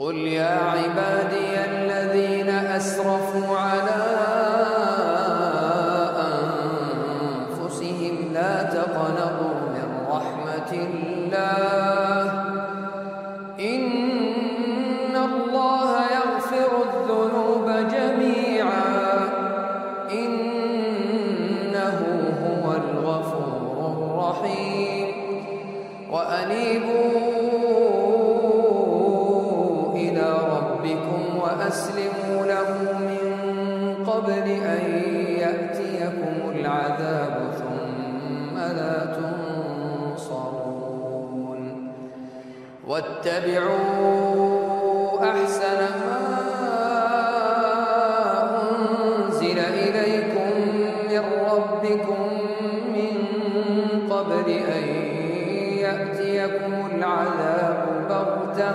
قل يا عبادي الذين أسرفوا على أنفسهم لا تقنطوا من رحمة الله إن الله يغفر الذنوب جميعا إنه هو الغفور الرحيم وأنيبوا وأسلموا له من قبل أن يأتيكم العذاب ثم لا تنصرون واتبعوا أحسن ما أنزل إليكم من ربكم من قبل أن يأتيكم العذاب بغتة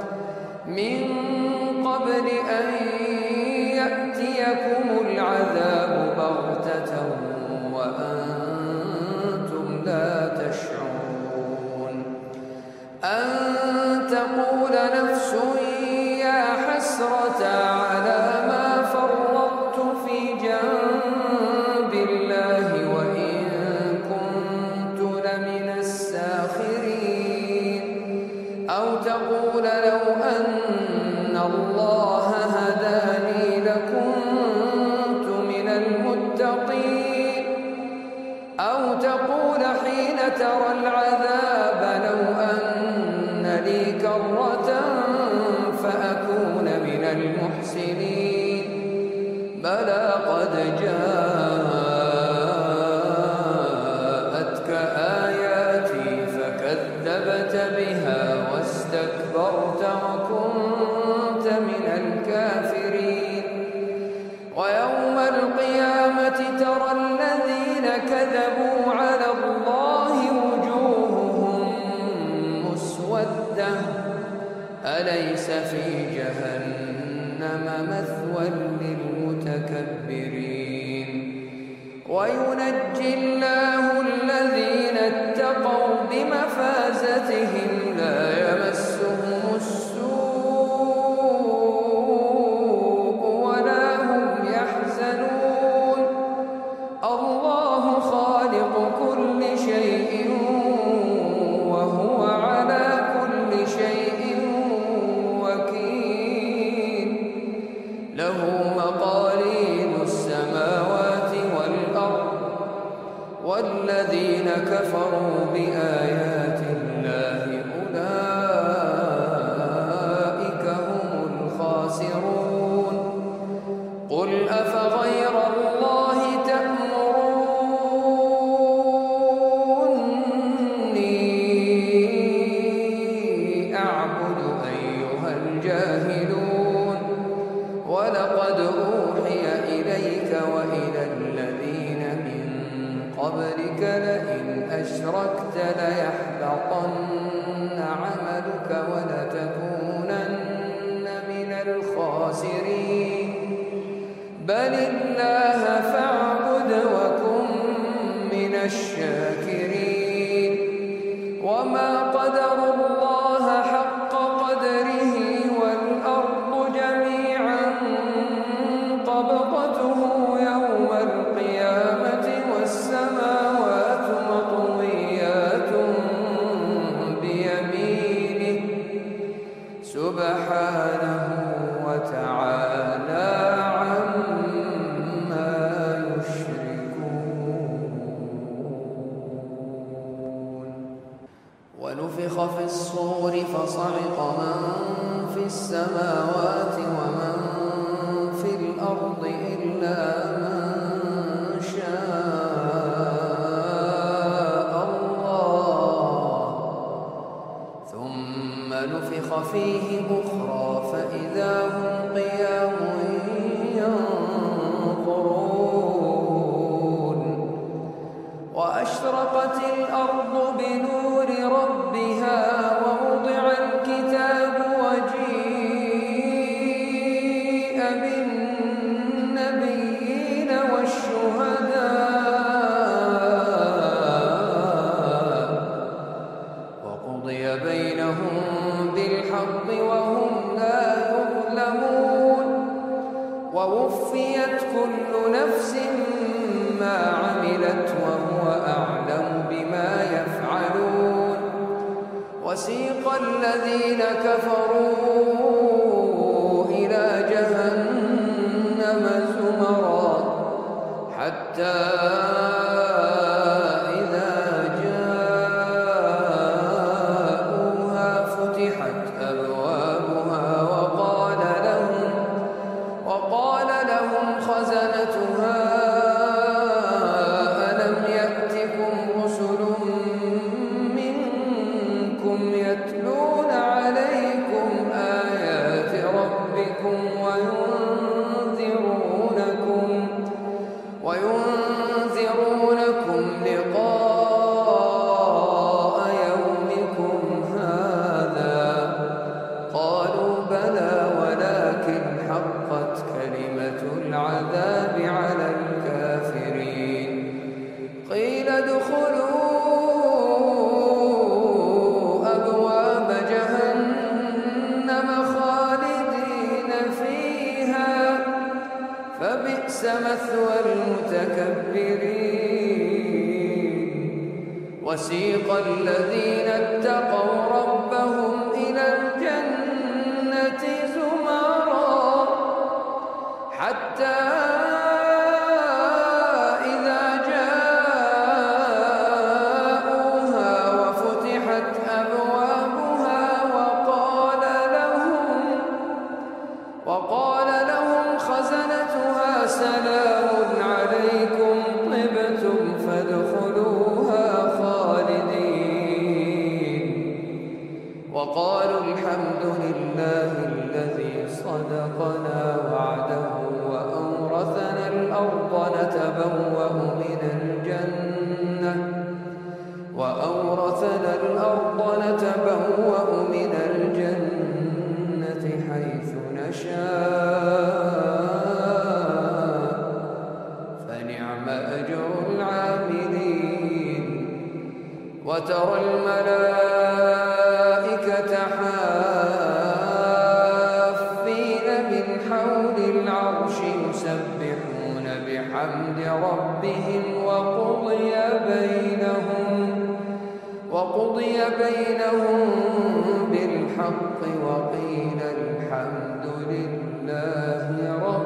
وأنتم لا تشعرون أن تقول نفس يا حسرة على ما فرطت في جنب الله وإن كنت لمن الساخرين أو تقول لو أن الله هداني لكنت من المتقين أو تقول حين ترى العذاب لو أن لي كرة فأكون من المحسنين بلى قد جاءتك آياتي فكذبت بها واستكبرت وكنت من الكافرين ويوم القيامة ترى الذين كذبوا على الله وجوههم مسودة أليس في جهنم مثوى للمتكبرين وينجي الله الذين اتقوا بمفازتهم لا يمسهم السوء ولا هم يحزنون الله خالق كل شيء وهو على كل شيء وكيل له مقاليد السماوات والأرض والذين كفروا بآيات الله أولئك هم الخاسرون قل أفغير الله تأمروني أعبد أيها الجاهلون ولقد أوحي إليك وإلى الذين من قبلك لئن أشركت ليحبطن عملك ولتكونن من الخاسرين بل الله فاعبد وكن من الشاكرين وما قدروا الله حق قدره والأرض جميعا قبضته يوم القيامة والسماوات مطويات بيمينه سبحانه وتعالى عما يشركون ونفخ في الصور فصعق من في السماوات ومن في الأرض إلا من شاء الله ثم نفخ فيه أخرى فإذا هم قيام ينظرون وأشرقت الأرض بنور ربها ووضع الكتاب وجيء بالنبيين والشهداء وقضي بينهم بالحق وهم لا فبئس مثوى المتكبرين. وسيق الذين اتقوا ربهم إلى الجنة زمرا حتى إذا جاءوها وفتحت أبوابها وقال لهم خزنتها سلام عليكم طبتم فادخلوها خالدين. وقالوا الحمد لله الذي صدقنا وعده وأورثنا الأرض نتبوأ من الجنة حيث نشاء فنعم أجر العاملين. وترى الملائكة حافين من حول العرش يسبحون بحمد ربهم وقضي بينهم بالحق وقيل الحمد لله رب